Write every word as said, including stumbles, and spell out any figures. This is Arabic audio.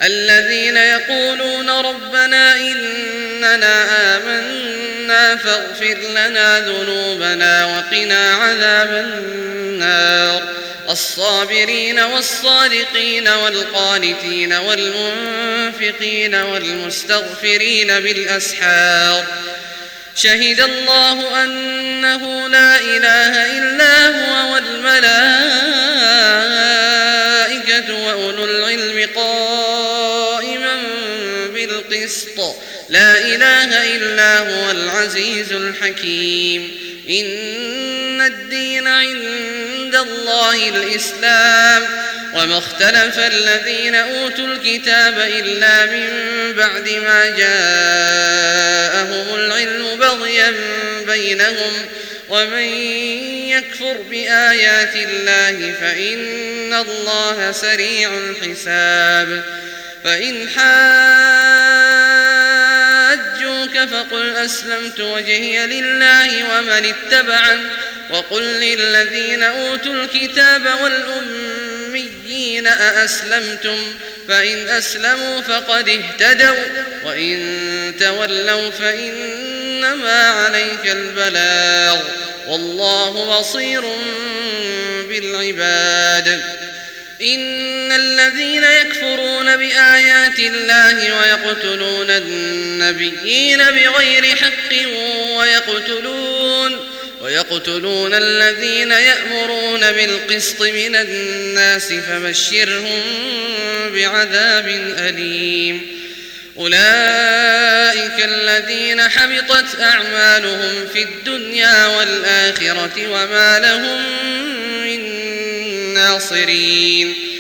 الذين يقولون ربنا إننا آمنا فاغفر لنا ذنوبنا وقنا عذاب النار الصابرين والصادقين والقانتين والمنفقين والمستغفرين بالأسحار شهد الله أنه لا إله إلا هو والملائكة وأولو العلم قائما بالقسط لا إله إلا هو العزيز الحكيم إن الدين عند الله الإسلام وما اختلف الذين أوتوا الكتاب إلا من بعد ما جاءهم العلم بغيا بينهم ومن يكفر بآيات الله فإن الله سريع الحساب فإن حاجوك فقل أسلمت وجهي لله ومن اتبعن وقل للذين أوتوا الكتاب والأميين أأسلمتم فإن أسلموا فقد اهتدوا وإن تولوا فإنما عليك البلاغ والله بصير بالعباد إن الذين يكفرون بآيات الله ويقتلون النبيين بغير حق ويقتلون ويقتلون الذين يأمرون بالقسط من الناس فبشرهم بعذاب أليم أولئك الذين حبطت أعمالهم في الدنيا والآخرة وما لهم من ناصرين